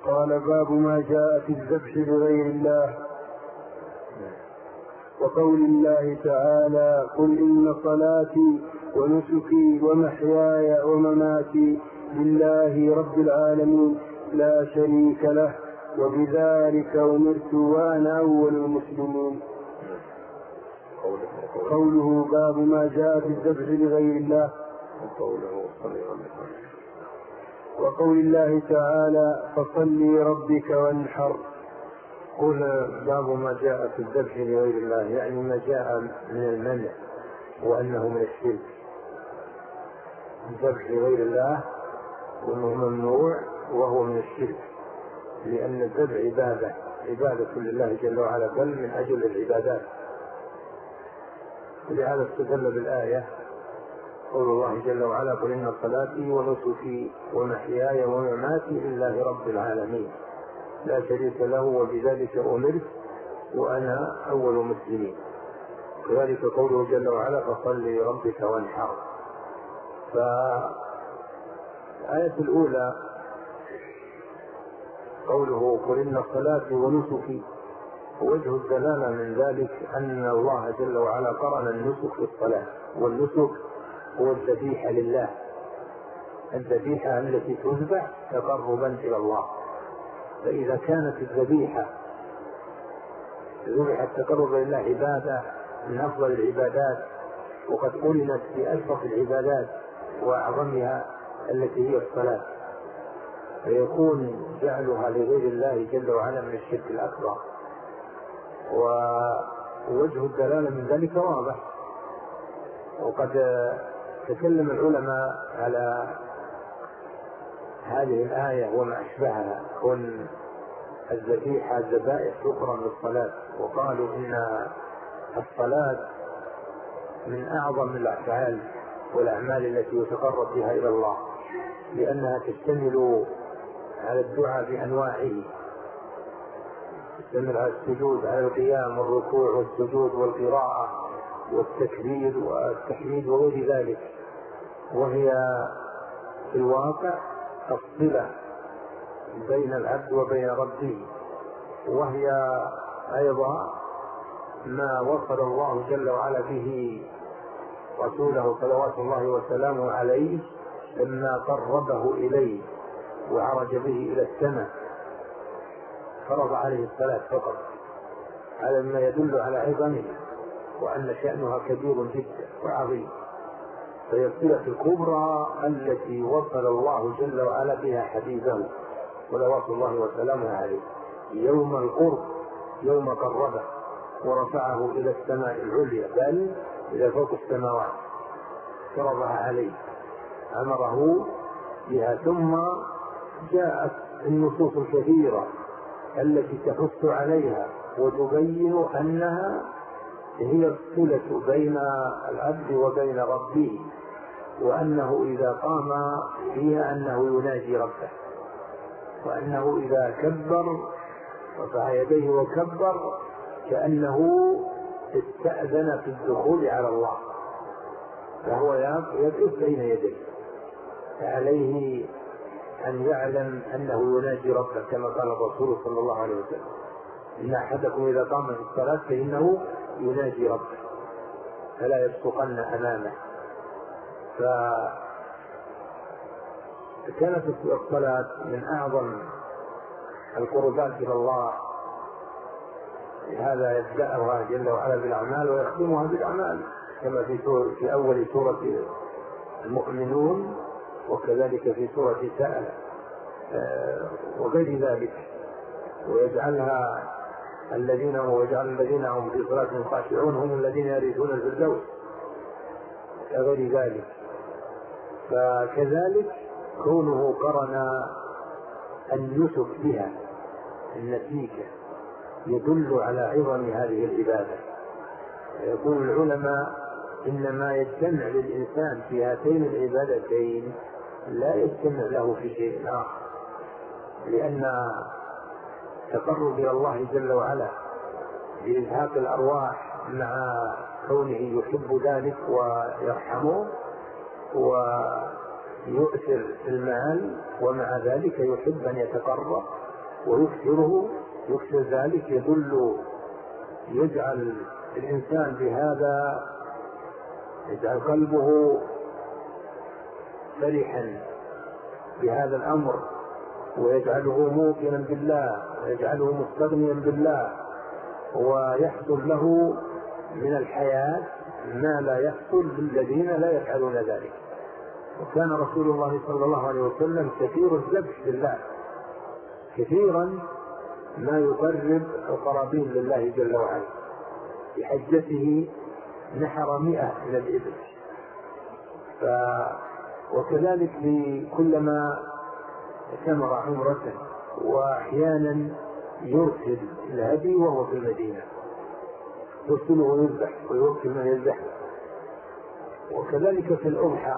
قال باب ما جاء في الذبح لغير الله. وقول الله تعالى قل إن صلاتي ونسكي ومحياي ومماتي لله رب العالمين لا شريك له وبذلك أمرت وأنا أول المسلمين. قوله باب ما جاء في الذبح لغير الله. وقول الله تعالى فصل لربك وانحر. قل باب ما جاء في الذبح لغير الله، يعني ما جاء من المنع وأنه من الشرك. الذبح لغير الله وأنه ممنوع وهو من الشرك، لأن الذبح عبادة لله جل وعلا، بل من أجل العبادات. ولهذا استدل بالآية قول الله جل وعلا قل إن صلاتي ونسكي ومحياي ومماتي لله رب العالمين لا شريك له وبذلك أمرت وأنا أول مسلمين. كذلك قوله جل وعلا فصل لربك وانحر. فالآية الأولى قوله قل إن صلاتي ونسكي، وجه الدلالة من ذلك أن الله جل وعلا قرن النسك في الصلاة، والنسك هو الذبيحة لله، الذبيحة التي تذبح تقربا إلى الله. فإذا كانت الذبيحة ذبحت تقرب إلى الله عبادة من أفضل العبادات، وقد قرنت بأشرف العبادات وأعظمها التي هي الصلاة، فيكون جعلها لغير الله جل وعلا من الشرك الأكبر. ووجه الدلالة من ذلك واضح، وقد تكلم العلماء على هذه الآية وما أشبهها، كن الذبيحة الذبائح شكرا للصلاة، وقالوا إن الصلاة من أعظم الأفعال والأعمال التي يتقرب بها إلى الله، لأنها تشتمل على الدعاء بأنواعه، تشتمل على السجود، على القيام والركوع والسجود والقراءة والتكبير والتحميد وغير ذلك، وهي في الواقع الصلة بين العبد وبين ربه، وهي أيضا ما وصل الله جل وعلا به رسوله صلوات الله وسلامه عليه لما قربه إليه وعرج به إلى السماء، فرض عليه الصلاة فقط، على ما يدل على عظمه وأن شأنها كبير جدا وعظيم. فهي الصلة الكبرى التي وصل الله جل وعلا بها حبيبه صلوات الله وسلامه عليه يوم القرب، يوم قربه ورفعه إلى السماء العليا، بل إلى فوق السماوات، فرضها عليه، أمره بها. ثم جاءت النصوص الكثيرة التي تحث عليها وتبين أنها هي الصلة بين العبد وبين ربه، وأنه إذا قام فيها أنه يناجي ربه، وأنه إذا كبر رفع يديه وكبر كأنه استأذن في الدخول على الله، فهو يقف بين يديه، فعليه أن يعلم أنه يناجي ربه، كما قال الرسول صلى الله عليه وسلم إن أحدكم إذا قام في الصلاة فإنه يناجي ربه فلا يبصقن أمامه. فكانت الصلاة من أعظم القربات إلى الله، هذا يبدأها جل وعلا بالأعمال ويختمها بالأعمال، كما في أول سورة المؤمنون، وكذلك في سورة سأل وغير ذلك، ويجعل الذين هم في صلاة خاشعون هم الذين يرثون الفردوس كغير ذلك. فكذلك كونه قرن النسك بها النسيكة يدل على عظم هذه العبادة. يقول العلماء إن ما يجتمع للإنسان في هاتين العبادتين لا يجتمع له في شيء آخر، لأن تقرب إلى الله جل وعلا بإزهاق الأرواح مع كونه يحب ذلك ويرحمه ويؤثر المال، ومع ذلك يحب أن يتقرب ويكثره، يكثر ذلك يجعل الإنسان بهذا، يجعل قلبه فرحا بهذا الأمر، ويجعله موقنا بالله، ويجعله مستغنيا بالله، ويحصل له من الحياة ما لا يحصل للذين لا يفعلون ذلك. وكان رسول الله صلى الله عليه وسلم كثير الذبح لله، كثيرا ما يقرب القرابين لله جل وعلا. في حجته نحر 100 من الإبل، وكذلك كلما ثمر عمرته، وأحيانا يرسل الهدي وهو في المدينة، يرسله ويذبح ويوكل من يذبح. وكذلك في الأضحى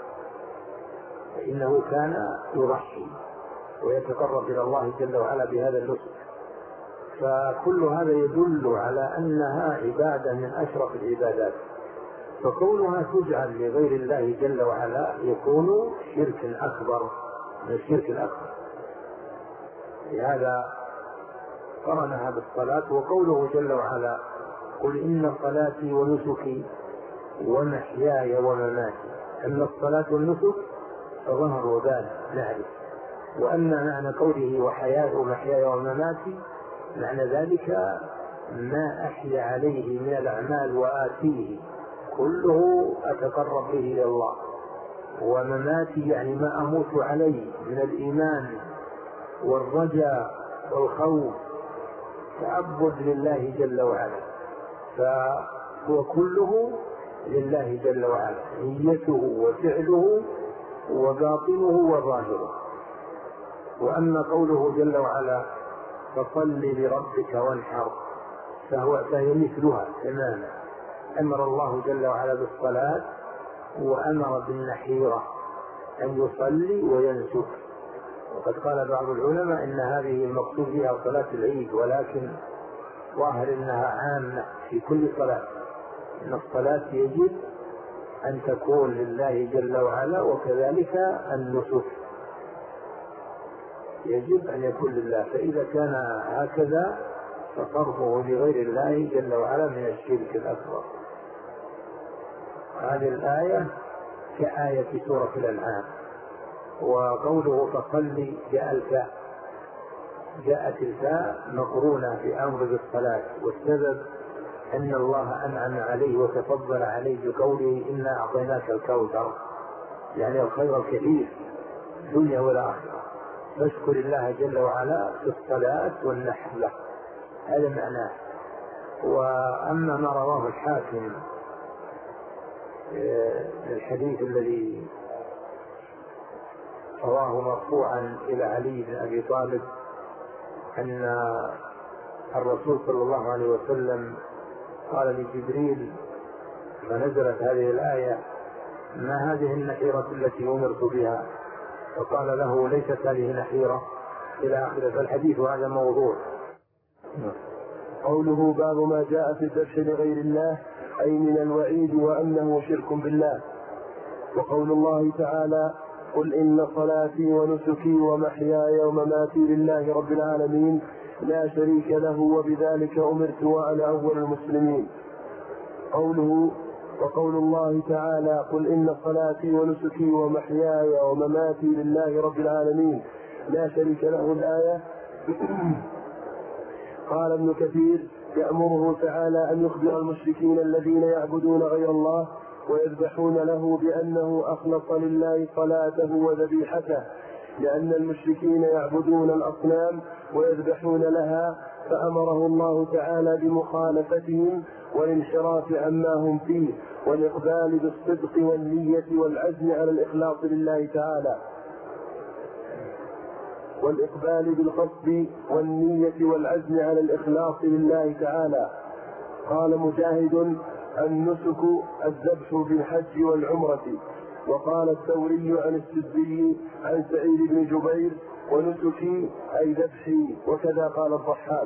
فإنه كان يضحي ويتقرب إلى الله جل وعلا بهذا النسك. فكل هذا يدل على أنها عبادة من أشرف العبادات، فكونها تجعل لغير الله جل وعلا يكون شرك أكبر من الشرك الأكبر. لهذا قرنها بالصلاة. وقوله جل وعلا: قل إن صلاتي ونسكي ومحياي ومماتي. أن الصلاة والنسك ظهر وبان نعرف، وأن معنى قوله وحياي ومحياي ومماتي معنى ذلك ما أحيا عليه من الأعمال وآتيه كله أتقرب به إلى الله، ومماتي يعني ما أموت عليه من الإيمان والرجاء والخوف، تعبد لله جل وعلا، فهو كله لله جل وعلا، نيته وفعله وباطنه وظاهره. وأما قوله جل وعلا: فصل لربك وانحر، فهي مثلها تماما. أمر الله جل وعلا بالصلاة، وأمر بالنحيرة، أن يصلي وينسك. وقد قال بعض العلماء إن هذه المقصود بها صلاة العيد، ولكن ظاهر إنها عامة في كل صلاة، إن الصلاة يجب أن تكون لله جل وعلا، وكذلك النسك يجب أن يكون لله. فإذا كان هكذا فصرفه لغير الله جل وعلا من الشرك الأكبر. هذه الآية كآية سورة الأنعام. وقوله فصل جاءت الفاء مقرونة في أمر بالصلاة، والسبب أن الله أنعم عليه وتفضل عليه بقوله إنا أعطيناك الكوثر، يعني الخير الكثير الدنيا والآخرة، فاشكر الله جل وعلا في الصلاة والنحر له، هذا معناه. وأما ما رواه الحاكم الحديث الذي رواه مرفوعا إلى علي بن أبي طالب أن الرسول صلى الله عليه وسلم قال لجبريل فنزلت هذه الآية: ما هذه النحيرة التي أمرت بها؟ فقال له: ليست هذه نحيرة، إلى آخره. فالحديث هذا موضوع. قوله باب ما جاء في الذبح لغير الله، أي من الوعيد وأنه شرك بالله. وقول الله تعالى: قل إن صلاتي ونسكي ومحياي ومماتي لله رب العالمين لا شريك له وبذلك أمرت وأنا أول المسلمين. وقول الله تعالى: قل إن صلاتي ونسكي ومحياي ومماتي لله رب العالمين لا شريك له، الآية. قال ابن كثير: يأمره تعالى أن يخبر المشركين الذين يعبدون غير الله ويذبحون له بأنه أخلص لله صلاته وذبيحته، لأن المشركين يعبدون الأصنام ويذبحون لها، فأمره الله تعالى بمخالفتهم والانحراف عما هم فيه، والإقبال بالصدق والنية والعزم على الإخلاص لله تعالى، والإقبال بالقصد والنية والعزم على الإخلاص لله تعالى. قال مجاهد: النسك الذبح بالحج والعمرة. وقال الثوري عن السدي عن سعيد بن جبير: ونسكي أي ذبحي، وكذا قال الضحاك.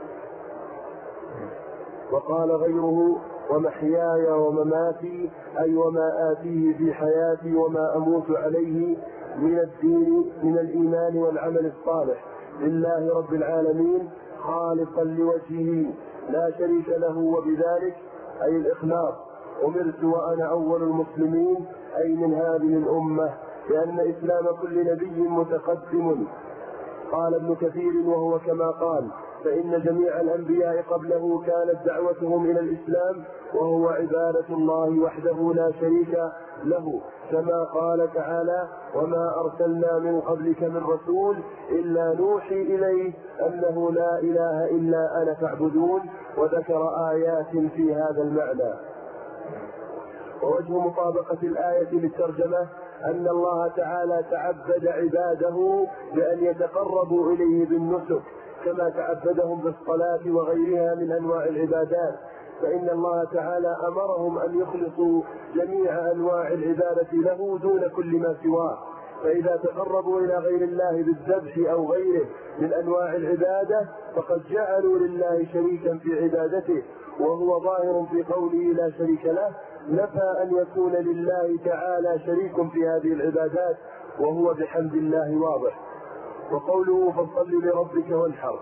وقال غيره: ومحياي ومماتي أي وما آتيه في حياتي وما أموت عليه من الدين من الإيمان والعمل الصالح، لله رب العالمين خالصا لوجهه لا شريك له، وبذلك أي الإخلاص أمرت وأنا أول المسلمين، أي من هذه الأمة، لأن إسلام كل نبي متقدم. قال ابن كثير وهو كما قال: فإن جميع الأنبياء قبله كانت دعوتهم إلى الإسلام، وهو عبادة الله وحده لا شريك له، كما قال تعالى: وما أرسلنا من قبلك من رسول إلا نوحي إليه أنه لا إله إلا أنا فاعبدون، وذكر آيات في هذا المعنى. ووجه مطابقة الآية للترجمة أن الله تعالى تعبد عباده بأن يتقربوا إليه بالنسك كما تعبدهم بالصلاة وغيرها من أنواع العبادات، فإن الله تعالى أمرهم أن يخلصوا جميع أنواع العبادة له دون كل ما سواه، فإذا تقربوا إلى غير الله بالذبح أو غيره من أنواع العبادة فقد جعلوا لله شريكا في عبادته، وهو ظاهر في قوله لا شريك له، نفى أن يكون لله تعالى شريك في هذه العبادات، وهو بحمد الله واضح. وقوله فصل لربك وانحر،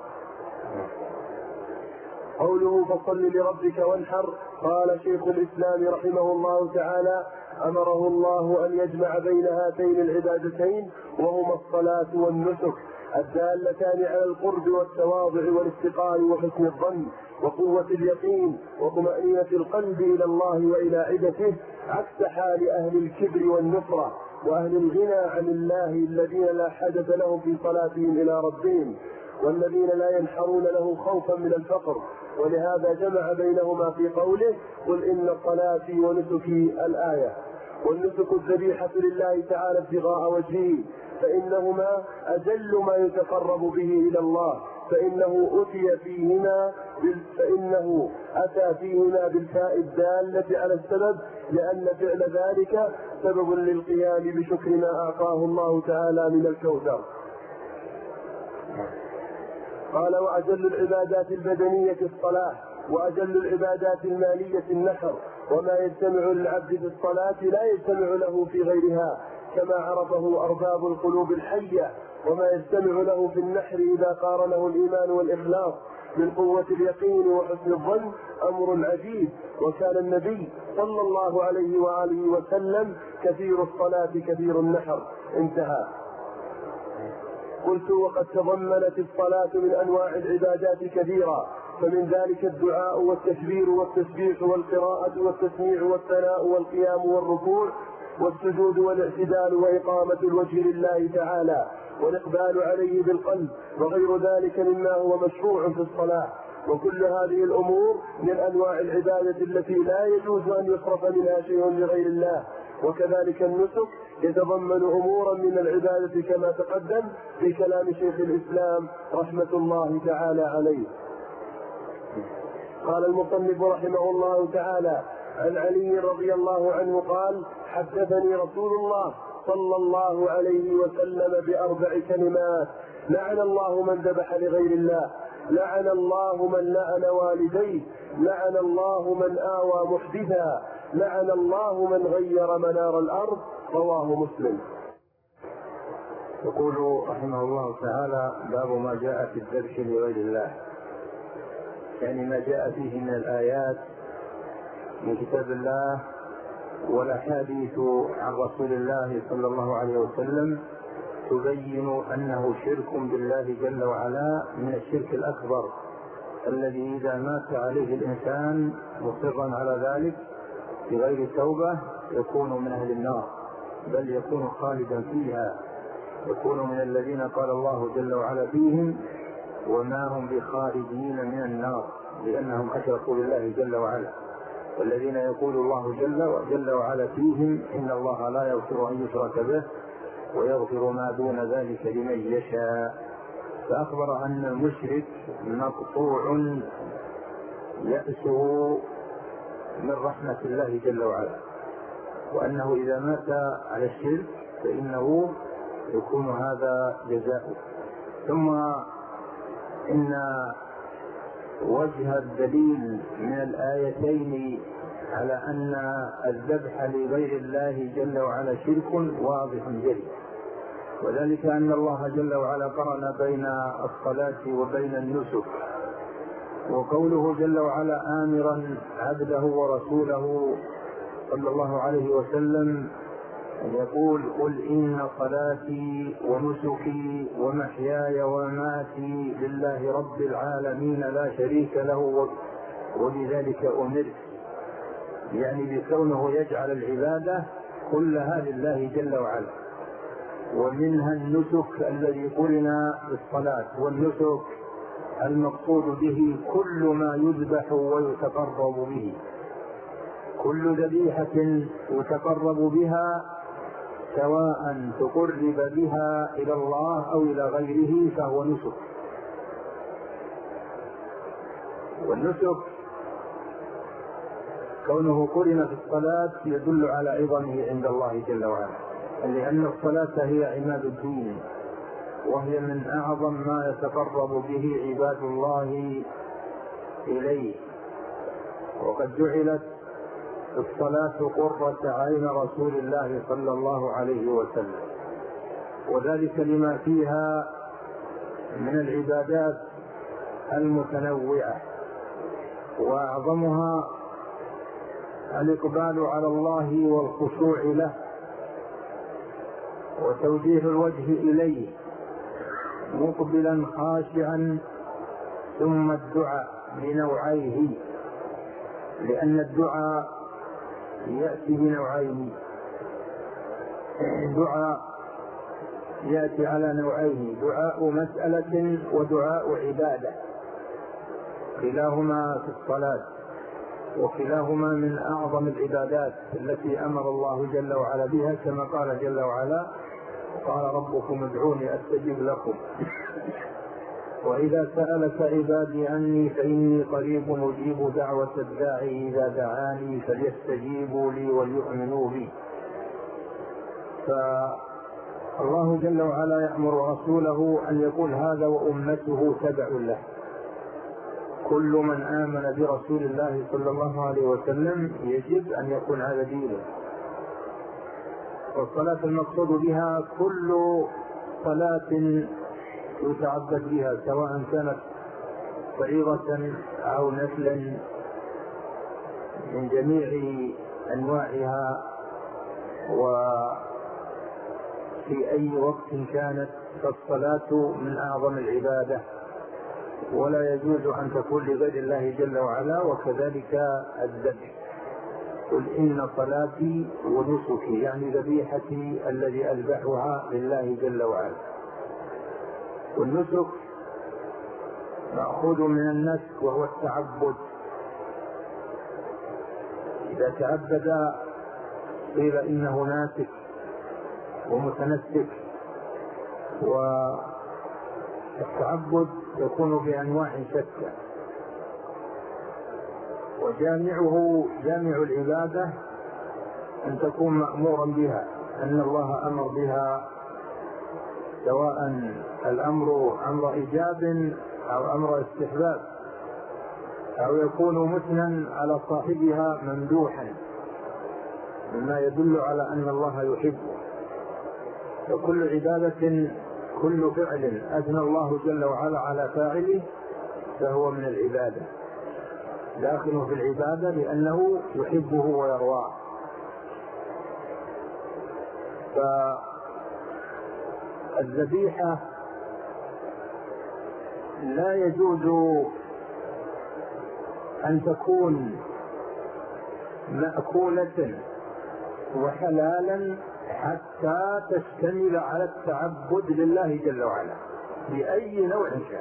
قوله فصل لربك وانحر، قال شيخ الإسلام رحمه الله تعالى: أمره الله أن يجمع بين هاتين العبادتين، وهما الصلاة والنسك، الدالتان على القرب والتواضع والاستقامة وحسن الظن وقوة اليقين وطمأنينة القلب إلى الله وإلى عبادته، عكس حال أهل الكبر والنفرة وأهل الغنى عن الله الذين لا حدث لهم في صلاتهم إلى ربهم، والذين لا ينحرون له خوفا من الفقر. ولهذا جمع بينهما في قوله: قل إن صلاتي ونسكي، الآية. والنسك الذبيحة لله تعالى ابتغاء وجهه، فإنهما أجل ما يتقرب به إلى الله، فإنه أتى فيهما بالفاء الدالة على السبب، لأن فعل ذلك سبب للقيام بشكر ما أعطاه الله تعالى من الكوثر. قال: وأجل العبادات البدنية الصلاة، وأجل العبادات المالية النحر، وما يجتمع للعبد في الصلاة لا يجتمع له في غيرها، كما عرفه أرباب القلوب الحية، وما يجتمع له في النحر إذا قارنه الإيمان والإخلاص من قوة اليقين وحسن الظن أمر عجيب. وكان النبي صلى الله عليه وآله وسلم كثير الصلاة كثير النحر. انتهى. قلت: وقد تضمنت الصلاة من أنواع العبادات كثيرا، فمن ذلك الدعاء والتكبير والتسبيح والقراءة والتسميع والثناء والقيام والركوع والسجود والاعتدال وإقامة الوجه لله تعالى والإقبال عليه بالقلب، وغير ذلك مما هو مشروع في الصلاة. وكل هذه الأمور من أنواع العبادة التي لا يجوز أن يصرف منها شيء لغير الله. وكذلك النسك يتضمن أمورا من العبادة كما تقدم في كلام شيخ الإسلام رحمة الله تعالى عليه. قال المصنف رحمه الله تعالى: عن علي رضي الله عنه قال: حدثني رسول الله صلى الله عليه وسلم بأربع كلمات: لعن الله من ذبح لغير الله، لعن الله من لعن والديه، لعن الله من آوى محدثا، لعن الله من غير منار الأرض. رواه مسلم. يقول رحمه الله تعالى: باب ما جاء في الذبح لغير الله، يعني ما جاء فيه من الآيات من كتاب الله والأحاديث عن رسول الله صلى الله عليه وسلم تبين أنه شرك بالله جل وعلا من الشرك الأكبر الذي إذا مات عليه الإنسان مصرا على ذلك بغير توبة يكون من أهل النار، بل يكون خالدا فيها، يكون من الذين قال الله جل وعلا فيهم: وما هم بخارجين من النار، لأنهم أشركوا بالله جل وعلا. والذين يقول الله جل وعلا فيهم: إن الله لا يغفر أن يشرك به ويغفر ما دون ذلك لمن يشاء. فأخبر أن المشرك مقطوع يأسه من رحمة الله جل وعلا، وأنه إذا مات على الشرك فإنه يكون هذا جزاؤه. ثم إن وجه الدليل من الآيتين على أن الذبح لغير الله جل وعلا شرك واضح جلي، وذلك أن الله جل وعلا قرن بين الصلاة وبين النسك. وقوله جل وعلا آمرا عبده ورسوله صلى الله عليه وسلم أن يقول قل إن صلاتي ونسكي ومحياي ومماتي لله رب العالمين لا شريك له وبذلك أمرت، يعني بكونه يجعل العبادة كلها لله جل وعلا. ومنها النسك الذي قرن بالصلاة، والنسك المقصود به كل ما يذبح ويتقرب به، كل ذبيحة يتقرب بها سواء تقرب بها إلى الله أو إلى غيره فهو نسك. والنسك كونه قرن في الصلاة يدل على عظمه عند الله جل وعلا، لأن الصلاة هي عماد الدين، وهي من أعظم ما يتقرب به عباد الله إليه. وقد جعلت الصلاة قرة عين رسول الله صلى الله عليه وسلم، وذلك لما فيها من العبادات المتنوعة، وأعظمها الإقبال على الله والخشوع له وتوجيه الوجه إليه مقبلا خاشعا، ثم الدعاء بنوعيه، لأن الدعاء يأتي بنوعين، دعاء يأتي على نوعين، دعاء مسألة ودعاء عبادة، كلاهما في الصلاة، وكلاهما من أعظم العبادات التي أمر الله جل وعلا بها، كما قال جل وعلا قال ربكم ادعوني أستجب لكم. وإذا سألك عبادي عني فإني قريب أجيب دعوة الداعي إذا دعاني فليستجيبوا لي وليؤمنوا بي. فالله جل وعلا يأمر رسوله أن يقول هذا وأمته تبع له، كل من آمن برسول الله صلى الله عليه وسلم يجب أن يكون هذا دينه. والصلاة المقصود بها كل صلاة يتعبد بها، سواء كانت فريضة أو نفلا، من جميع أنواعها وفي أي وقت كانت، فالصلاة من أعظم العبادة، ولا يجوز أن تكون لغير الله جل وعلا. وكذلك الذبح، قل إن صلاتي ونسكي، يعني ذبيحتي الذي أذبحها لله جل وعلا. والنسك مأخوذ من النسك وهو التعبد، إذا تعبد قيل إنه ناسك ومتنسك. والتعبد يكون بأنواع شتى، وجامعه جامع العبادة أن تكون مأمورا بها، أن الله أمر بها، سواء الأمر أمر إيجاب أو أمر استحباب، أو يكون مثنى على صاحبها ممدوحا مما يدل على أن الله يحبه. وكل عبادة، كل فعل أثنى الله جل وعلا على فاعله فهو من العبادة، داخل في العبادة لأنه يحبه ويرواه. فالذبيحة لا يجوز أن تكون مأكولة وحلالا حتى تشتمل على التعبد لله جل وعلا بأي نوع كان،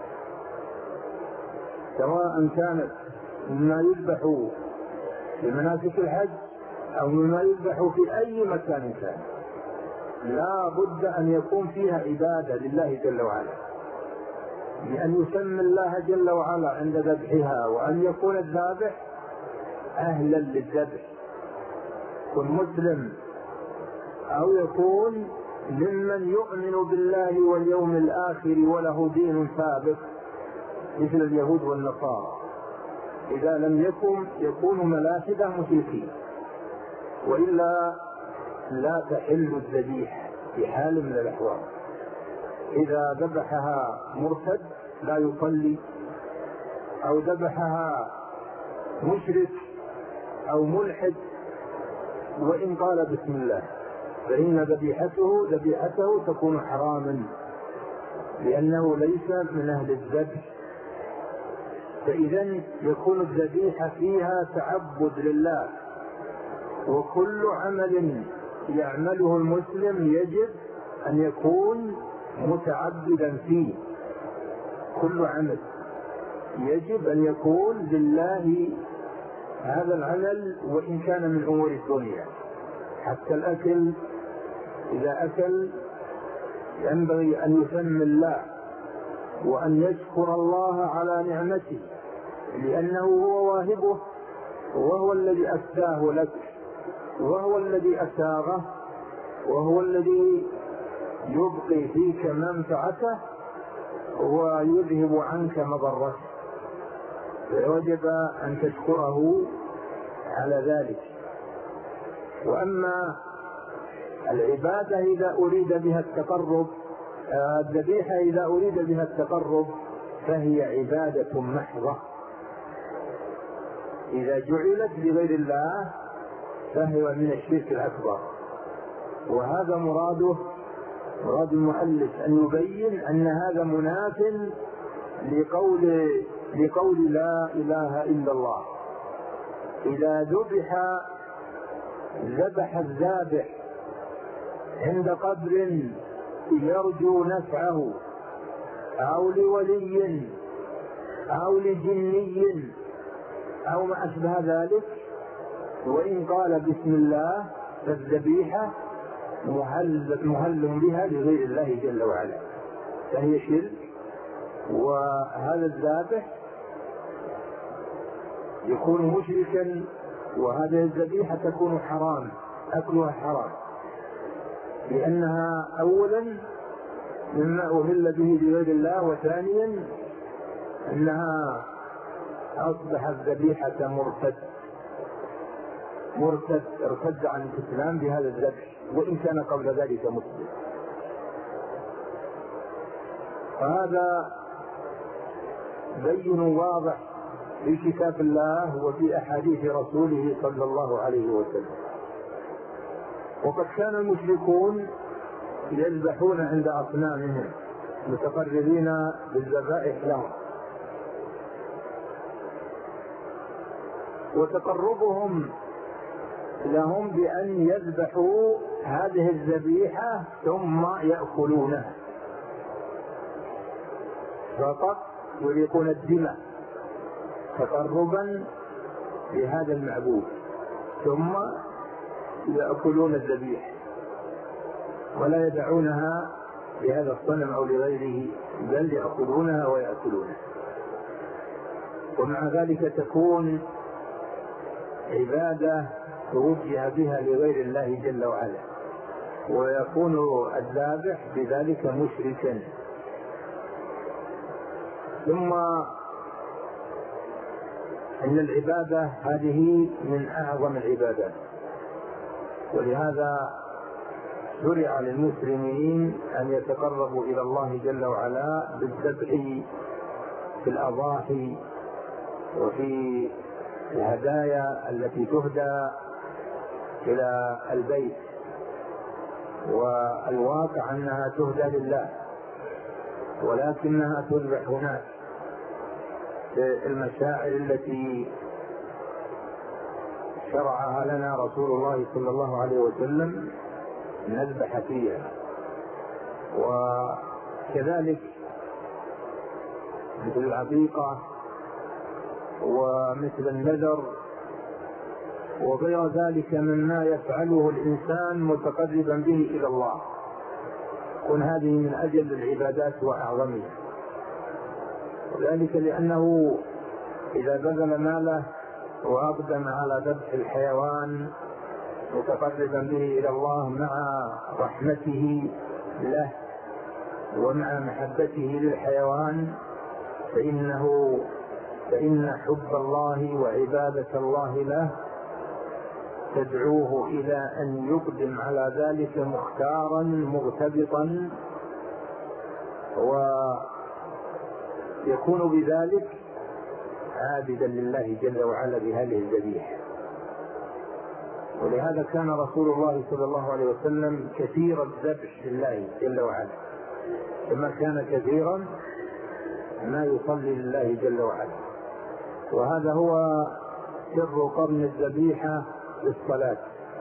سواء كانت مما يذبح في مناسك الحج أو مما يذبح في أي مكان كان، لا بد أن يكون فيها عبادة لله جل وعلا، بأن يسمى الله جل وعلا عند ذبحها، وأن يكون الذابح أهلا للذبح، يكون مسلم أو يكون ممن يؤمن بالله واليوم الآخر وله دين ثابت مثل اليهود والنصارى. إذا لم يكونوا ملاحدة مشركين، وإلا لا تحل الذبيحة في حال من الأحوال. إذا ذبحها مرتد لا يصلي، أو ذبحها مشرك أو ملحد وإن قال بسم الله، فإن ذبيحته تكون حراما، لأنه ليس من أهل الذبح. فإذا يكون الذبيحة فيها تعبد لله، وكل عمل يعمله المسلم يجب أن يكون متعبدا فيه. كل عمل يجب أن يكون لله هذا العمل، وإن كان من أمور الدنيا. حتى الأكل، إذا أكل ينبغي أن يسمي الله وأن يشكر الله على نعمته، لأنه هو واهبه، وهو الذي أسداه لك، وهو الذي أساغه، وهو الذي يبقي فيك منفعته ويذهب عنك مضرته، فوجب أن تشكره على ذلك. وأما العبادة إذا أريد بها التقرب، الذبيحة إذا أريد بها التقرب فهي عبادة محضة. إذا جعلت لغير الله فهو من الشرك الأكبر. وهذا مراد المؤلف أن يبين أن هذا مناف لقول لا إله إلا الله. إذا ذبح الذابح عند قبر يرجو نفعه، أو لولي أو لجني أو ما أشبه ذلك، وإن قال بسم الله فالذبيحة مهل بها لغير الله جل وعلا، فهي شرك. وهذا الذابح يكون مشركا، وهذه الذبيحة تكون حرام، أكلها حرام، لأنها أولا مما أهل به لغير الله، وثانيا أنها أصبحت ذبيحة مرتد ارتد عن الإسلام بهذا الذبح، وإن كان قبل ذلك مسلم. فهذا بين واضح في كتاب الله وفي أحاديث رسوله صلى الله عليه وسلم. وقد كان المشركون يذبحون عند أصنامهم متقربين بالذبائح لهم، وتقربهم لهم بأن يذبحوا هذه الذبيحة ثم يأكلونها فقط، يريقون الدماء تقربا لهذا المعبود، ثم يأكلون الذبيحة ولا يدعونها لهذا الصنم أو لغيره، بل يأكلونها ويأكلونها. ومع ذلك تكون عبادة توجه بها لغير الله جل وعلا، ويكون الذابح بذلك مشركا. ثم إن العبادة هذه من أعظم العبادات، ولهذا شرع للمسلمين أن يتقربوا إلى الله جل وعلا بالذبح في الأضاحي وفي الهدايا التي تهدى إلى البيت، والواقع أنها تهدى لله، ولكنها تذبح هناك في المشاعر التي شرعها لنا رسول الله صلى الله عليه وسلم نذبح فيها. وكذلك مثل العقيقة ومثل النذر وغير ذلك مما يفعله الإنسان متقربا به إلى الله، كن هذه من أجل العبادات وأعظمها. وذلك لأنه إذا بذل ماله وأقدم على ذبح الحيوان متقربا به إلى الله مع رحمته له ومع محبته للحيوان، فإن حب الله وعبادة الله له تدعوه إلى أن يقدم على ذلك مختارا مغتبطا، ويكون بذلك عابدا لله جل وعلا بهذه الذبيحة. ولهذا كان رسول الله صلى الله عليه وسلم كثير الذبح لله جل وعلا، كما كان كثيرا ما يصلي لله جل وعلا. وهذا هو سر قرن الذبيحة بالصلاة.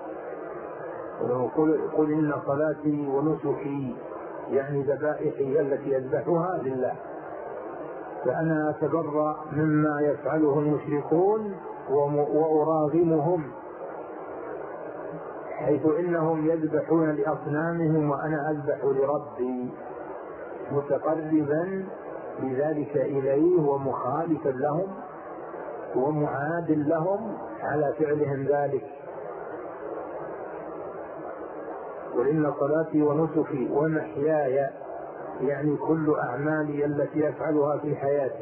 قل إن صلاتي ونسكي يعني ذبائحي التي يذبحها لله، فأنا أتبرأ مما يفعله المشركون وأراغمهم، حيث إنهم يذبحون لأصنامهم وأنا أذبح لربي، متقربا بذلك إليه ومخالفا لهم ومعاد لهم على فعلهم ذلك. قل إن صلاتي ونسكي ومحياي يعني كل أعمالي التي أفعلها في حياتي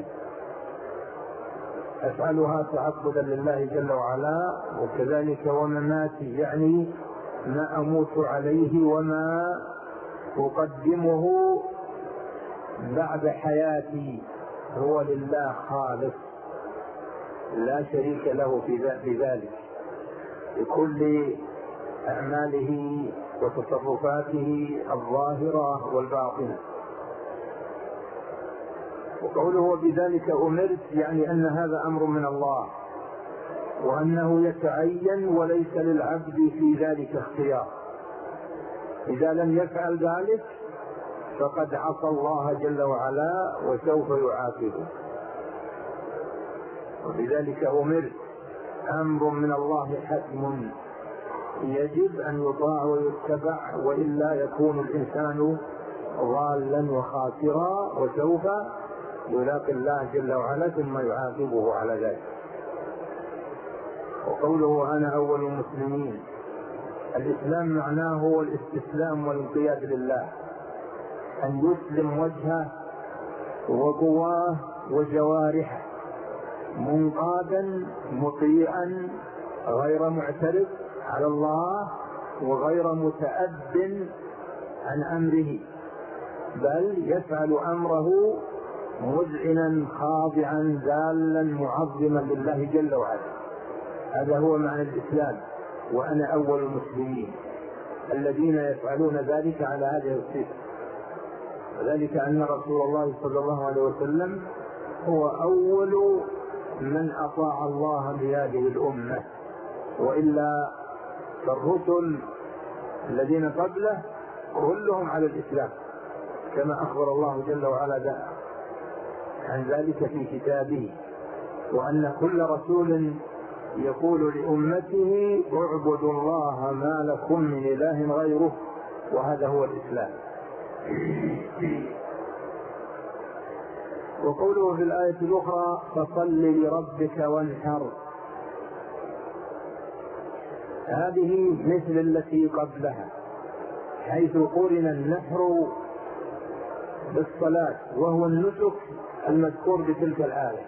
أفعلها تعبدا لله جل وعلا، وكذلك ومماتي يعني ما أموت عليه وما أقدمه بعد حياتي هو لله خالص لا شريك له في ذلك، بكل أعماله وتصرفاته الظاهرة والباطنة. وقوله وبذلك أمرت يعني أن هذا أمر من الله، وأنه يتعين وليس للعبد في ذلك اختيار. إذا لم يفعل ذلك فقد عصى الله جل وعلا وسوف يعاقبه. وبذلك أمرت أمر من الله حتم يجب أن يطاع ويتبع، وإلا يكون الإنسان ضالا وخاسرا وسوف يلاقي الله جل وعلا ثم يعاقبه على ذلك. وقوله أنا أول المسلمين، الإسلام معناه هو الاستسلام والانقياد لله، أن يسلم وجهه وقواه وجوارحه منقادا مطيعا غير معترض على الله وغير متأب عن أمره، بل يفعل أمره مذعنا خاضعا ذالا معظما لله جل وعلا. هذا هو معنى الإسلام، وأنا أول المسلمين الذين يفعلون ذلك على هذه الصفة. وذلك أن رسول الله صلى الله عليه وسلم هو أول من أطاع الله بهذه الأمة، وإلا فالرسل الذين قبله كلهم على الإسلام، كما أخبر الله جل وعلا عن ذلك في كتابه، وأن كل رسول يقول لأمته اعبدوا الله ما لكم من إله غيره، وهذا هو الإسلام. وقوله في الآية الأخرى فصل لربك وانحر، هذه مثل التي قبلها، حيث قرن النحر بالصلاة وهو النسك المذكور بتلك الآية.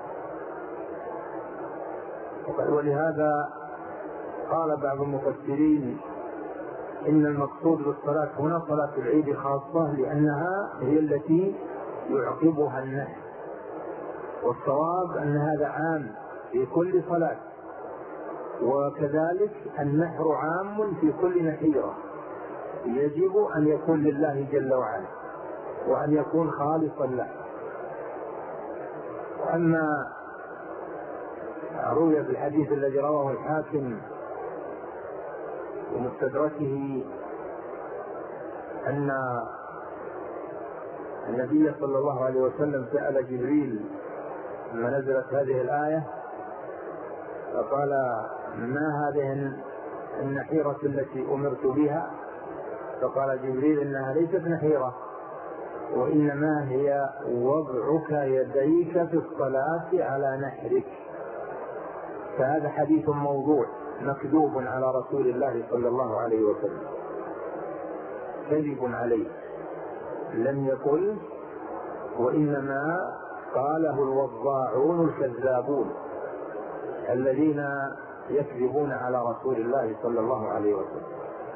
ولهذا قال بعض المفسرين إن المقصود بالصلاة هنا صلاة العيد خاصة، لأنها هي التي يعقبها النحر، والصواب أن هذا عام في كل صلاة، وكذلك النحر عام في كل نحيرة، يجب أن يكون لله جل وعلا وأن يكون خالصا له. أما روي في الحديث الذي رواه الحاكم ومستدركه أن النبي صلى الله عليه وسلم سأل جبريل لما نزلت هذه الآية فقال ما هذه النحيرة التي أمرت بها؟ فقال جبريل إنها ليست نحيرة، وإنما هي وضعك يديك في الصلاة على نحرك. فهذا حديث موضوع مكذوب على رسول الله صلى الله عليه وسلم، كذب عليه، لم يقل، وإنما قاله الوضاعون الكذابون الذين يكذبون على رسول الله صلى الله عليه وسلم،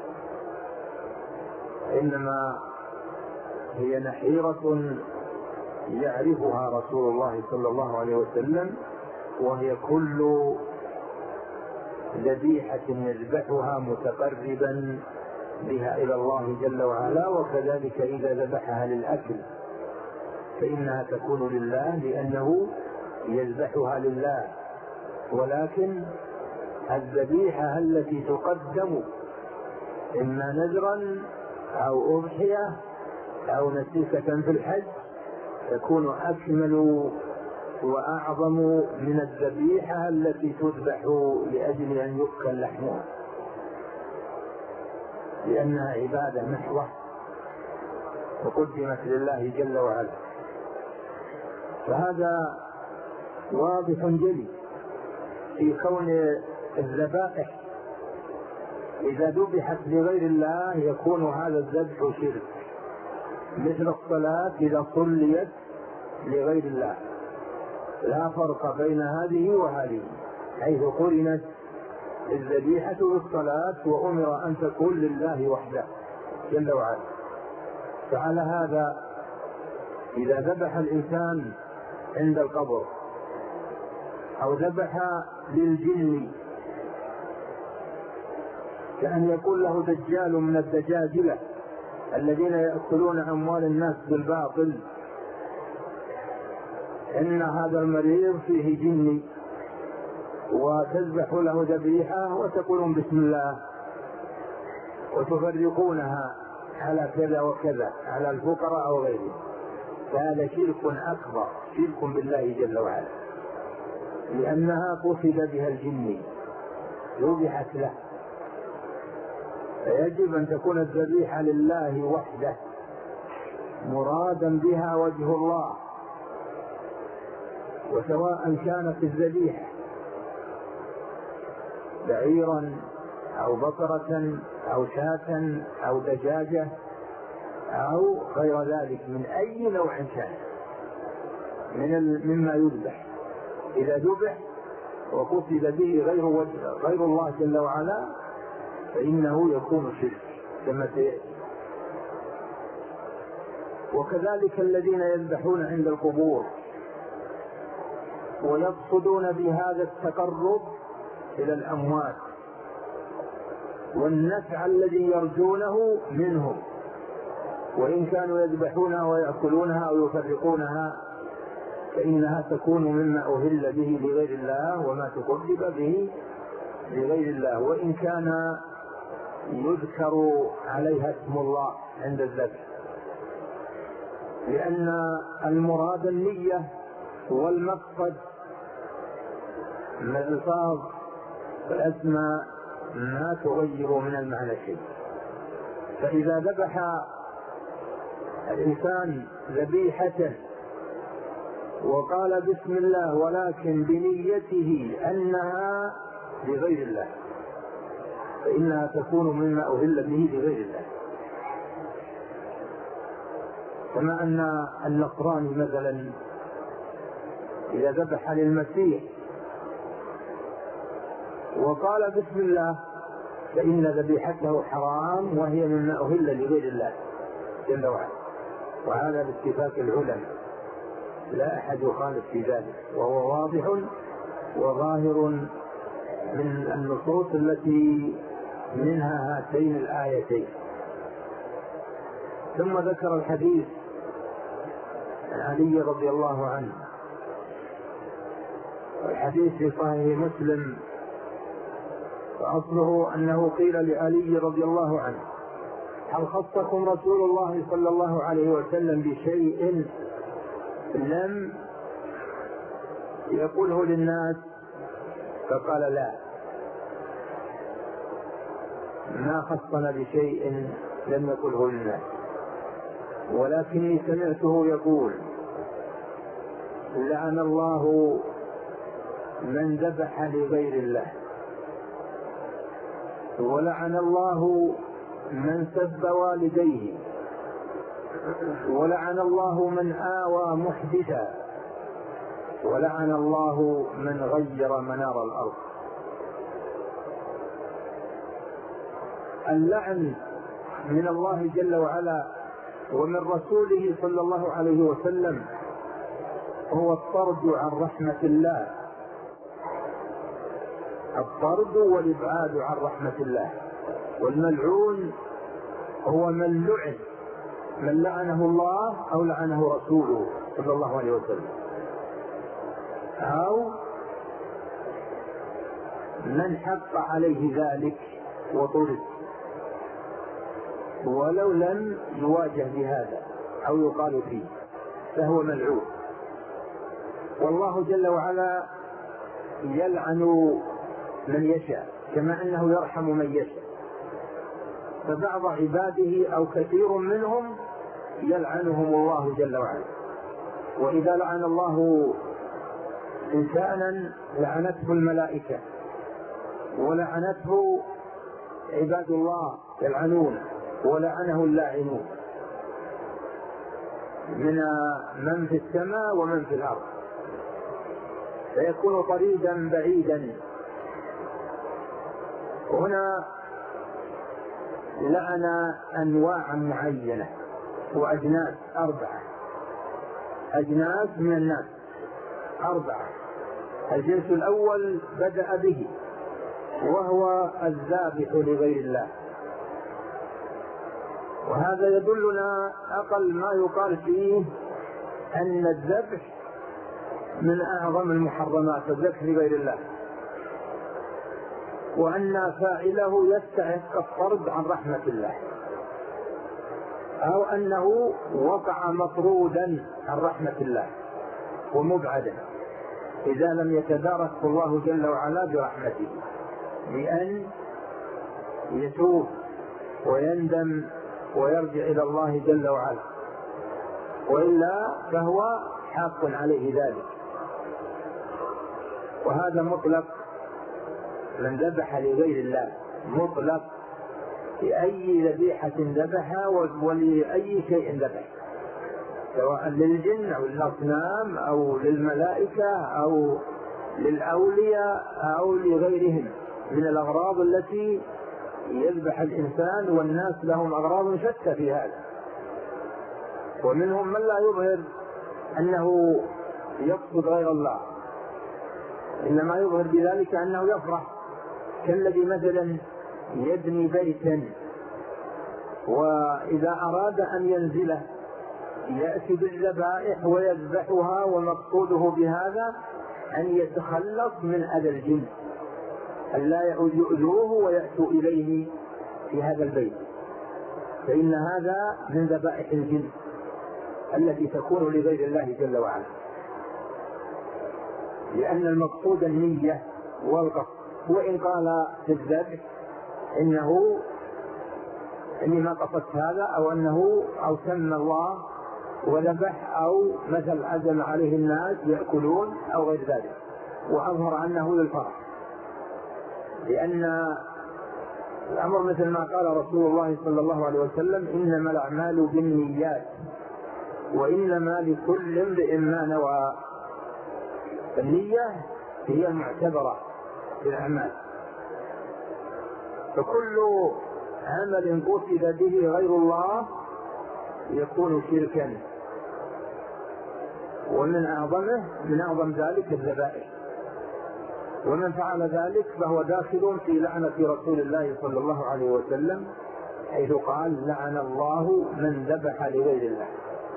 إنما هي نحيرة يعرفها رسول الله صلى الله عليه وسلم، وهي كل ذبيحة يذبحها متقربا بها إلى الله جل وعلا. وكذلك إذا ذبحها للأكل فإنها تكون لله لأنه يذبحها لله، ولكن الذبيحة التي تقدم إما نذرا أو أضحية أو نسيكة في الحج تكون أكمل وأعظم من الذبيحة التي تذبح لأجل أن يؤكل لحمها، لأنها عبادة محضة وقدمت لله جل وعلا. فهذا واضح جلي في كون الذبائح إذا ذبحت لغير الله يكون هذا الذبح شرك، مثل الصلاة إذا صليت لغير الله لا فرق بين هذه وهذه، حيث قرنت الذبيحة بالصلاة وأمر أن تكون لله وحده جل وعلا. فعلى هذا إذا ذبح الإنسان عند القبر أو ذبح للجن كأن يكون له دجال من الدجاجلة الذين يأكلون أموال الناس بالباطل، إن هذا المريض فيه جن، وتذبح له ذبيحة وتقولون بسم الله وتفرقونها على كذا وكذا على الفقراء أو غيره، فهذا شرك أكبر، شرك بالله جل وعلا، لأنها قصد بها الجن ذبحت له. فيجب أن تكون الذبيحة لله وحده مرادا بها وجه الله، وسواء كانت الذبيحة بعيرا أو بقرة أو شاة أو دجاجة أو غير ذلك من أي نوع كان مما يذبح، إذا ذبح وقصد به غير الله جل وعلا فإنه يكون شرك كما سيأتي. وكذلك الذين يذبحون عند القبور ويقصدون بهذا التقرب إلى الأموات والنفع الذي يرجونه منهم، وإن كانوا يذبحونها ويأكلونها أو يفرقونها فإنها تكون مما أهل به لغير الله وما تقرب به لغير الله، وإن كان يذكر عليها اسم الله عند الذبح، لأن المراد النية والمقصد من الألفاظ والأسماء ما تغير من المعنى شيء. فإذا ذبح الإنسان ذبيحة وقال بسم الله ولكن بنيته أنها لغير الله فإنها تكون مما أهل به لغير الله. كما أن النصراني مثلا إذا ذبح للمسيح وقال بسم الله فإن ذبيحته حرام وهي مما أهل لغير الله جل وعلا، وهذا باتفاق العلماء لا أحد يخالف في ذلك، وهو واضح وظاهر من النصوص التي منها هاتين الآيتين. ثم ذكر الحديث عن علي رضي الله عنه، والحديث في صحيح مسلم، فأصله أنه قيل لعلي رضي الله عنه هل خصكم رسول الله صلى الله عليه وسلم بشيء لم يقوله للناس؟ فقال لا، ما خصنا بشيء لم يقله للناس، ولكني سمعته يقول لعن الله من ذبح لغير الله، ولعن الله من سب والديه، ولعن الله من آوى محدثا، ولعن الله من غير منار الأرض. اللعن من الله جل وعلا ومن رسوله صلى الله عليه وسلم هو الطرد عن رحمة الله، الطرد والإبعاد عن رحمة الله. والملعون هو من لعن، من لعنه الله أو لعنه رسوله صلى الله عليه وسلم، أو من حق عليه ذلك وطرد ولو لم يواجه بهذا أو يقال فيه فهو ملعون. والله جل وعلا يلعن من يشاء كما أنه يرحم من يشاء، فبعض عباده أو كثير منهم يلعنهم الله جل وعلا. وإذا لعن الله إنسانا لعنته الملائكة ولعنته عباد الله يلعنون ولعنه اللاعنون من في السماء ومن في الأرض، فيكون طريدا بعيدا. هنا لعن أنواع معينة وأجناس 4، أجناس من الناس 4. الجنس الأول بدأ به وهو الذابح لغير الله، وهذا يدلنا أقل ما يقال فيه أن الذبح من أعظم المحرمات، الذبح لغير الله، وأن فاعله يستحق الطرد عن رحمة الله، أو أنه وقع مطرودا عن رحمة الله ومبعدا إذا لم يتداركه الله جل وعلا برحمته، بأن يتوب ويندم ويرجع إلى الله جل وعلا، وإلا فهو حاق عليه ذلك. وهذا مطلق، من ذبح لغير الله مطلق لأي ذبيحة ذبحها ولأي شيء ذبح، سواء للجن أو للأصنام أو للملائكة أو للأولياء أو لغيرهم من الأغراض التي يذبح الإنسان، والناس لهم أغراض شتى في هذا. ومنهم من لا يظهر أنه يقصد غير الله، إنما يظهر بذلك أنه يفرح، كالذي مثلا يبني بيتا وإذا أراد أن ينزله يأتي بالذبائح ويذبحها، ومقصوده بهذا أن يتخلص من أذى الجن، أن لا يؤذوه ويأتوا إليه في هذا البيت، فإن هذا من ذبائح الجن التي تكون لغير الله جل وعلا، لأن المقصود النية والقصد. وإن قال في الذبح إني ما قصدت هذا، أو أنه أو سمى الله وذبح، أو مثل عزم عليه الناس يأكلون أو غير ذلك، وأظهر أنه للفرح، لأن الأمر مثل ما قال رسول الله صلى الله عليه وسلم: إنما الأعمال بالنيات وإنما لكل امرئ ما نوى. النية هي المعتبرة في الأعمال، فكل عمل قصد به غير الله يكون شركا، ومن أعظم ذلك الذبائح، ومن فعل ذلك فهو داخل في لعنة رسول الله صلى الله عليه وسلم، حيث قال: لعن الله من ذبح لغير الله.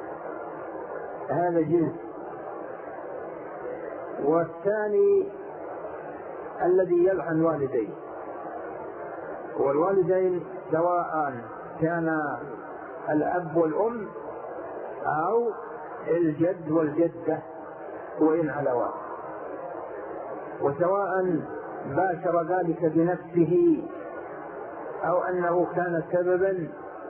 هذا جنس. والثاني الذي يلعن والديه، والوالدين سواء كان الأب والأم أو الجد والجدة وإن علوا، وسواء باشر ذلك بنفسه أو أنه كان سببا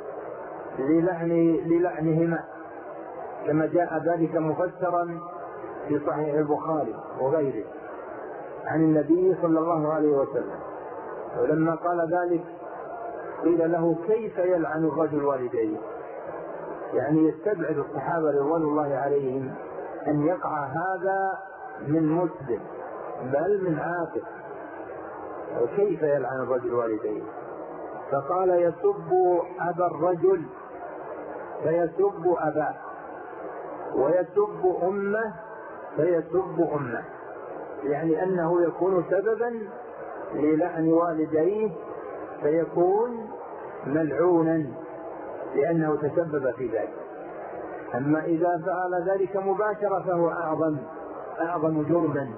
للعنهما، كما جاء ذلك مفسرا في صحيح البخاري وغيره عن النبي صلى الله عليه وسلم. ولما قال ذلك قيل له: كيف يلعن الرجل والديه؟ يعني يستبعد الصحابة رضوان الله عليهم أن يقع هذا من مسلم بل من عاقل. وكيف يلعن الرجل والديه؟ فقال يسب أبا الرجل فيسب أباه، ويسب أمه فيسب أمه، يعني أنه يكون سببا للعن والديه فيكون ملعونا لأنه تسبب في ذلك. أما إذا فعل ذلك مباشرة فهو أعظم جرما.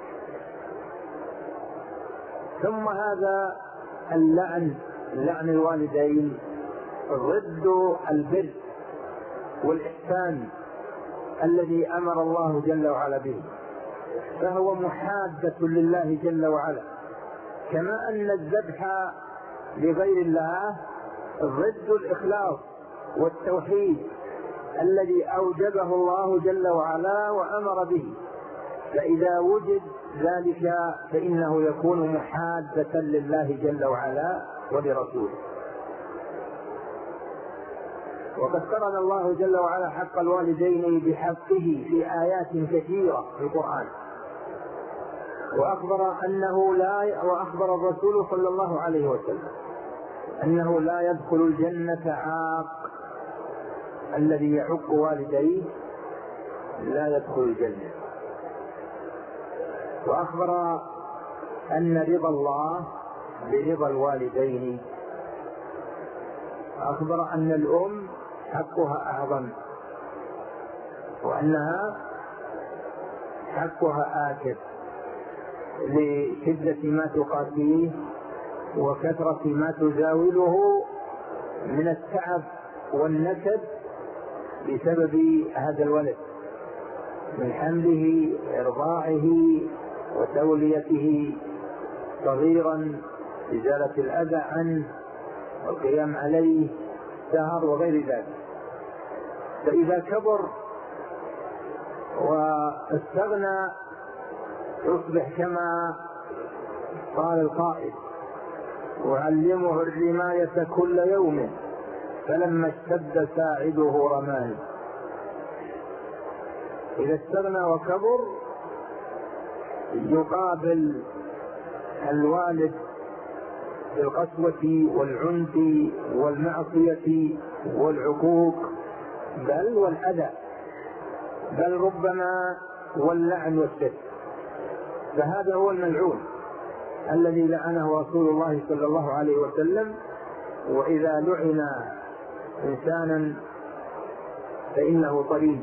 ثم هذا لعن الوالدين ضد البر والإحسان الذي أمر الله جل وعلا به، فهو محادة لله جل وعلا، كما أن الذبح لغير الله ضد الإخلاص والتوحيد الذي أوجبه الله جل وعلا وأمر به، فإذا وجد ذلك فإنه يكون محادة لله جل وعلا ولرسوله. وقد قرن الله جل وعلا حق الوالدين بحقه في آيات كثيرة في القرآن، وأخبر الرسول صلى الله عليه وسلم أنه لا يدخل الجنة عاق، الذي يعق والديه لا يدخل الجنة. وأخبر أن رضا الله برضا الوالدين، أخبر أن الأم حقها أعظم، وأنها حقها آكد لشدة ما تقاسيه وكثرة ما تزاوله من التعب والنكد بسبب هذا الولد، من حمله إرضاعه وتوليته صغيرا، إزالة الأذى عنه والقيام عليه، سهر وغير ذلك. فإذا كبر واستغنى يصبح كما قال القائل: وعلمه الرماية كل يوم فلما اشتد ساعده رماني. إذا استغنى وكبر يقابل الوالد بالقسوة والعنف والمعصية والعقوق بل والأذى، بل ربما واللعن والشتم. فهذا هو الملعون الذي لعنه رسول الله صلى الله عليه وسلم. وإذا لعن إنسانا فإنه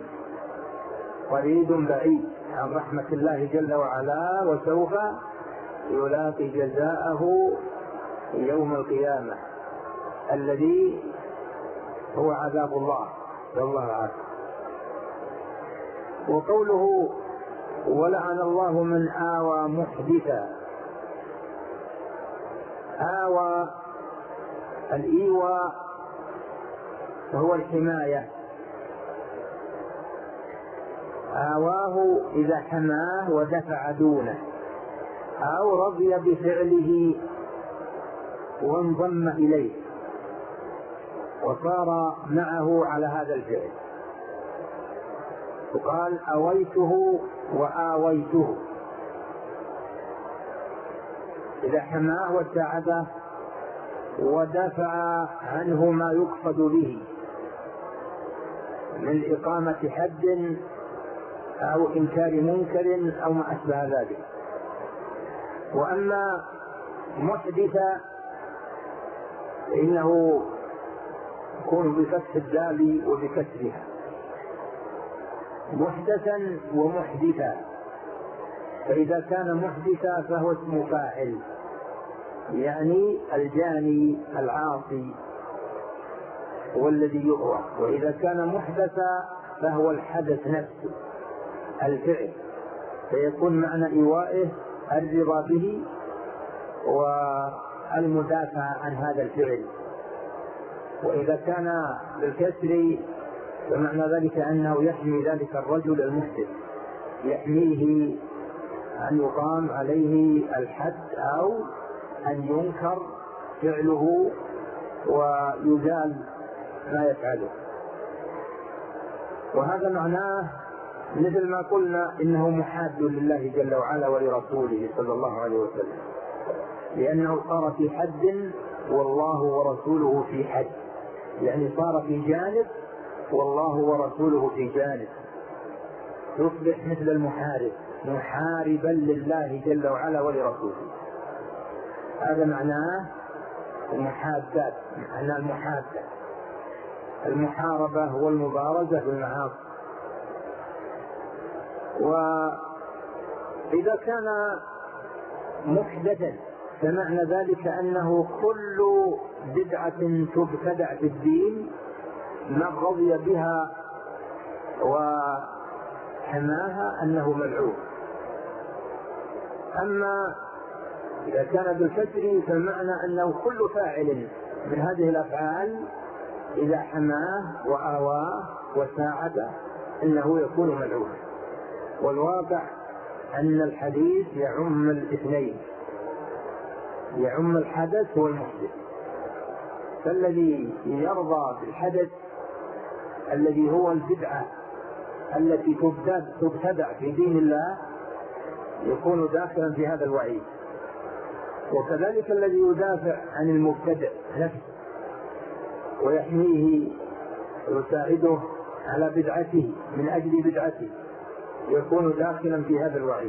طريد بعيد عن رحمة الله جل وعلا، وسوف يلاقي جزاءه يوم القيامة الذي هو عذاب الله والله العافية. وقوله: ولعن الله من آوى محدثا. آوى، الإيواء هو الحماية، آواه إذا حماه ودفع دونه أو رضي بفعله وانضم إليه وصار معه على هذا الفعل، وقال: أويته وآويته. إذا حماه وساعده ودفع عنه ما يقصد به من إقامة حد أو إنكار منكر أو ما أشبه ذلك. وأما محدثا فإنه يكون بفتح الدال وبكسرها، محدثا ومحدثا. فإذا كان محدثا فهو اسم فاعل، يعني الجاني العاصي هو الذي يؤوى. وإذا كان محدثا فهو الحدث نفسه الفعل، فيكون معنى إيوائه الرضا به والمدافع عن هذا الفعل. وإذا كان بالكسر فمعنى ذلك أنه يحمي ذلك الرجل المحدث، يحميه أن يقام عليه الحد أو أن ينكر فعله ويزال ما يفعله. وهذا معناه مثل ما قلنا إنه محاد لله جل وعلا ولرسوله صلى الله عليه وسلم، لأنه صار في حد والله ورسوله في حد، يعني صار في جانب والله ورسوله في جانب، يصبح مثل المحارب محاربا لله جل وعلا ولرسوله. هذا معناه المحادات، معنى المحادة، المحاربة والمبارزة بالمعاصي. وإذا كان محدثا فمعنى ذلك أنه كل بدعة تبتدع في الدين من رضي بها وحماها أنه ملعون. أما إذا كان بالكسر فمعنى أنه كل فاعل من هذه الأفعال إذا حماه وآواه وساعده إنه يكون ملعونا. والواقع أن الحديث يعم الاثنين، يعم الحدث والمحدث. فالذي يرضى بالحدث الذي هو البدعة التي تبتدع في دين الله يكون داخلا في هذا الوعيد. وكذلك الذي يدافع عن المبتدع نفسه ويحميه ويساعده على بدعته من أجل بدعته يكون داخلا في هذا الوعيد.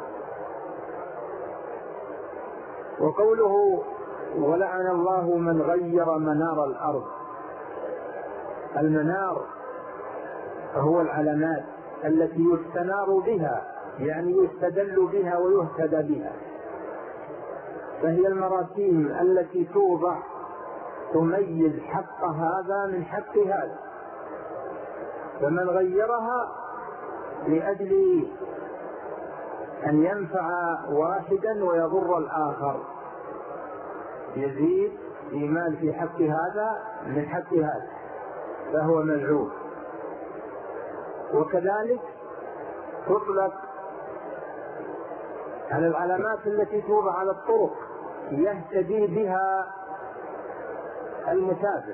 وقوله ولعن الله من غير منار الأرض، المنار هو العلامات التي يستنار بها، يعني يستدل بها ويهتدى بها، فهي المراسيم التي توضع تميز حق هذا من حق هذا. فمن غيرها لأجل أن ينفع واحدا ويضر الآخر، يزيد إيمان في حق هذا من حق هذا، فهو ملعون. وكذلك تطلق على العلامات التي توضع على الطرق يهتدي بها المسافر،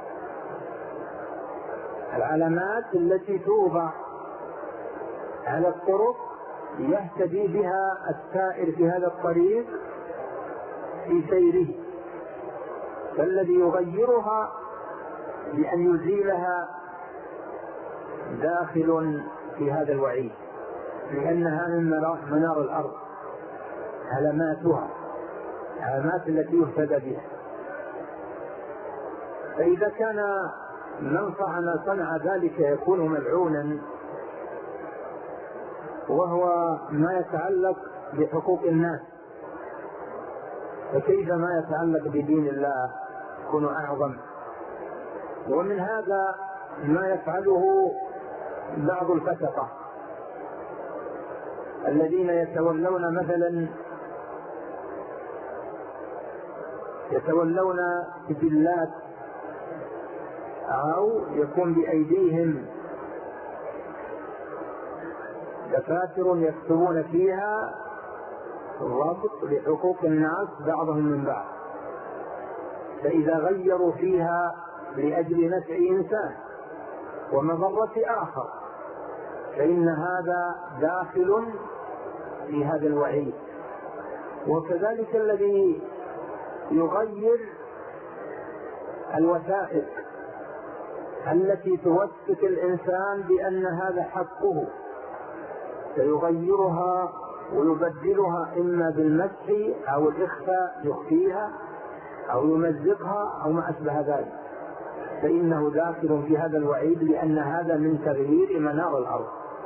العلامات التي توضع على الطرق يهتدي بها السائر في هذا الطريق في سيره، فالذي يغيرها بأن يزيلها داخل في هذا الوعيد، لأنها من منار الأرض، علاماتها علامات التي يهتدى بها. فإذا كان من صنع ذلك يكون ملعونا، وهو ما يتعلق بحقوق الناس، فكيف ما يتعلق بدين الله يكون أعظم. ومن هذا ما يفعله بعض الفسقة الذين يتولون مثلا سجلات أو يكون بأيديهم دفاتر يكتبون فيها الربط بحقوق الناس بعضهم من بعض، فإذا غيروا فيها لأجل نفع إنسان ومضرة آخر فإن هذا داخل في هذا الوعيد. وكذلك الذي يغير الوثائق التي توثق الإنسان بأن هذا حقه، فيغيرها ويبدلها إما بالمسح أو الإخفاء يخفيها أو يمزقها أو ما أشبه ذلك، فإنه داخل في هذا الوعيد، لأن هذا من تغيير منار الأرض،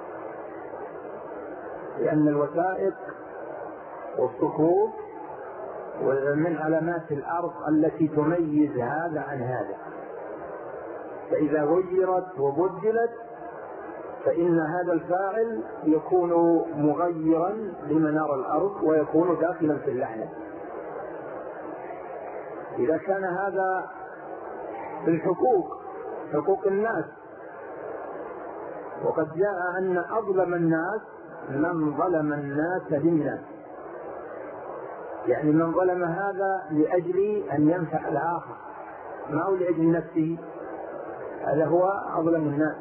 لأن الوثائق والصكوك من علامات الأرض التي تميز هذا عن هذا، فإذا غيرت وبدلت فإن هذا الفاعل يكون مغيرا لمنار الأرض ويكون داخلا في اللعنة. إذا كان هذا في الحقوق، حقوق الناس، وقد جاء أن أظلم الناس من ظلم الناس للناس، يعني من ظلم هذا لأجل أن ينفع الآخر ما هو لأجل نفسه، هذا هو أظلم الناس.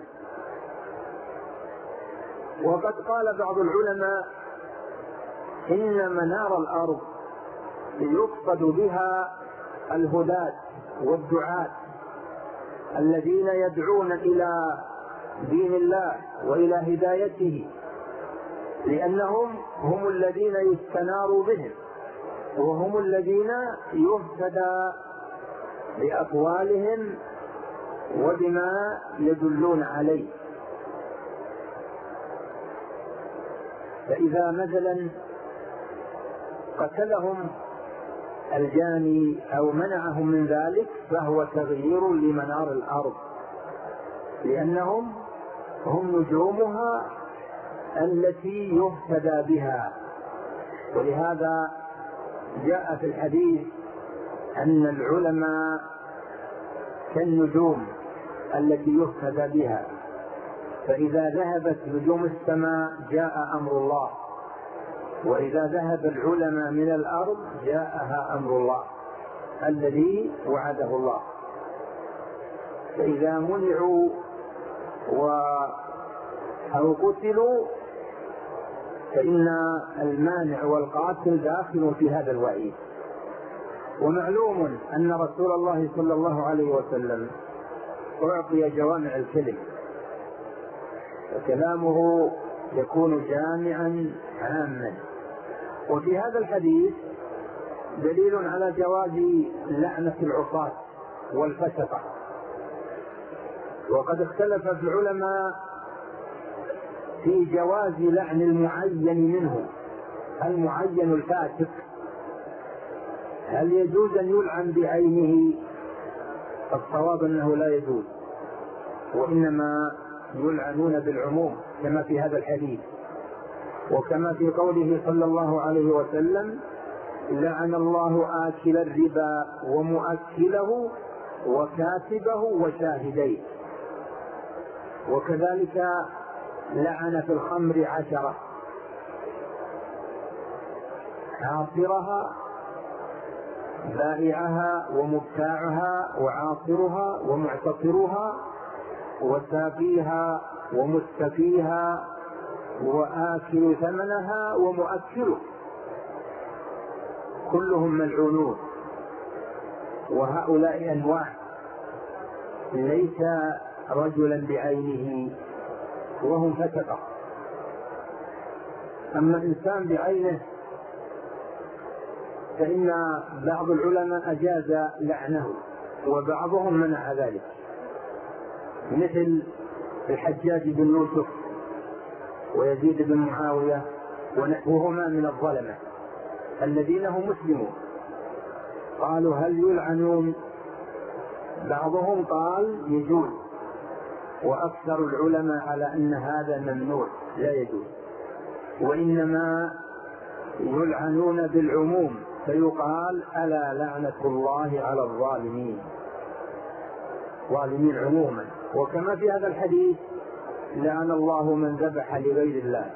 وقد قال بعض العلماء إن منار الأرض يقصد بها الهداة والدعاة الذين يدعون إلى دين الله وإلى هدايته، لأنهم هم الذين يستنار بهم، وهم الذين يهتدى بأقوالهم وبما يدلون عليه. فإذا مثلا قتلهم الجاني أو منعهم من ذلك فهو تغيير لمنار الأرض، لأنهم هم نجومها التي يهتدى بها. ولهذا جاء في الحديث أن العلماء كالنجوم التي يهتدى بها، فإذا ذهبت نجوم السماء جاء أمر الله، وإذا ذهب العلماء من الأرض جاءها أمر الله الذي وعده الله. فإذا منعوا أو قتلوا فإن المانع والقاتل داخل في هذا الوعيد. ومعلوم أن رسول الله صلى الله عليه وسلم أعطي جوامع الكلم، وكلامه يكون جامعا عاما. وفي هذا الحديث دليل على جواز لعنة العصاة والفسقة. وقد اختلف العلماء في جواز لعن المعين منه، المعين الفاسق هل يجوز أن يلعن بعينه؟ الصواب أنه لا يجوز، وإنما يلعنون بالعموم كما في هذا الحديث، وكما في قوله صلى الله عليه وسلم: لعن الله آكل الربا ومؤكله وكاتبه وشاهديه. وكذلك لعن في الخمر 10: عاصرها، بائعها ومبتاعها وعاصرها ومعتصرها، وساقيها ومستفيها، وآكل ثمنها ومؤكله، كلهم ملعونون. وهؤلاء أنواع، ليس رجلا بعينه وهم فسقة. أما إنسان بعينه فإن بعض العلماء أجاز لعنه وبعضهم منع ذلك، مثل الحجاج بن يوسف ويزيد بن معاوية ونحوهما من الظلمة الذين هم مسلمون. قالوا: هل يلعنون؟ بعضهم قال يجوز، وأكثر العلماء على أن هذا ممنوع لا يجوز، وإنما يلعنون بالعموم، فيقال: ألا لعنة الله على الظالمين، ظالمين عموما. وكما في هذا الحديث: لعن الله من ذبح لغير الله،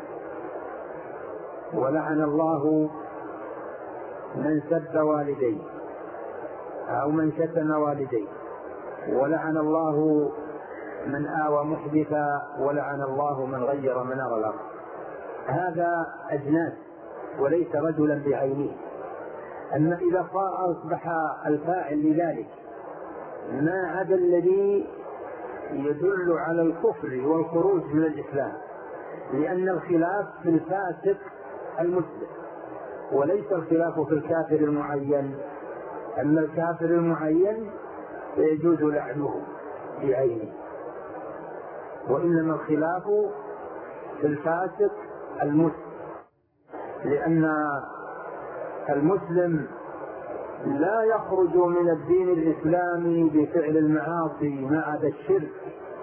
ولعن الله من سب والديه أو من شتم والديه، ولعن الله من آوى محدثا، ولعن الله من غير منار الأرض. هذا أجناس وليس رجلا بعينه. أما إذا أصبح الفاعل لذلك ما عدا الذي يدل على الكفر والخروج من الإسلام، لأن الخلاف في الفاسق المسلم وليس الخلاف في الكافر المعين. أما الكافر المعين فيجوز لعنه بعينه، وإنما الخلاف في الفاسق المسلم، لأن المسلم لا يخرج من الدين الإسلامي بفعل المعاصي ما عدا الشرك.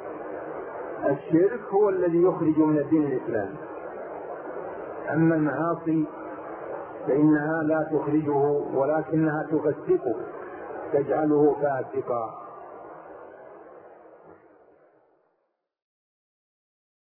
الشرك هو الذي يخرج من الدين الإسلامي، أما المعاصي فإنها لا تخرجه ولكنها تفسقه، تجعله فاسقا.